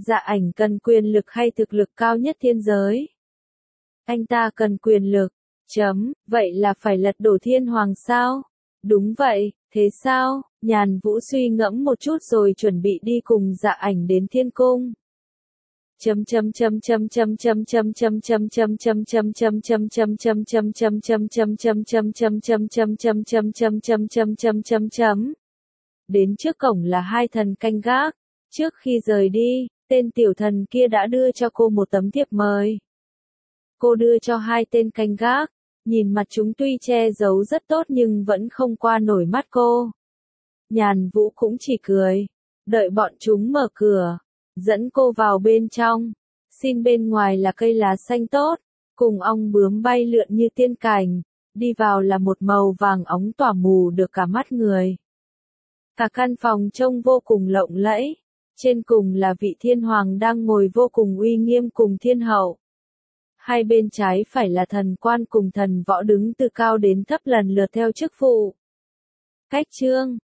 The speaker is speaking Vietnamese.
Dạ ảnh cần quyền lực hay thực lực cao nhất thiên giới? Anh ta cần quyền lực. Vậy là phải lật đổ thiên hoàng sao? Đúng vậy, thế sao? Nhàn Vũ suy ngẫm một chút rồi chuẩn bị đi cùng Dạ ảnh đến thiên cung. Đến trước cổng là hai thần canh gác. Trước khi rời đi, tên tiểu thần kia đã đưa cho cô một tấm thiệp mời. Cô đưa cho hai tên canh gác, nhìn mặt chúng tuy che giấu rất tốt nhưng vẫn không qua nổi mắt cô. Nhàn Vũ cũng chỉ cười, đợi bọn chúng mở cửa, dẫn cô vào bên trong. Xin bên ngoài là cây lá xanh tốt, cùng ong bướm bay lượn như tiên cảnh, đi vào là một màu vàng óng tỏa mù được cả mắt người. Cả căn phòng trông vô cùng lộng lẫy, trên cùng là vị thiên hoàng đang ngồi vô cùng uy nghiêm cùng thiên hậu. Hai bên trái phải là thần quan cùng thần võ đứng từ cao đến thấp lần lượt theo chức vụ. Cách chương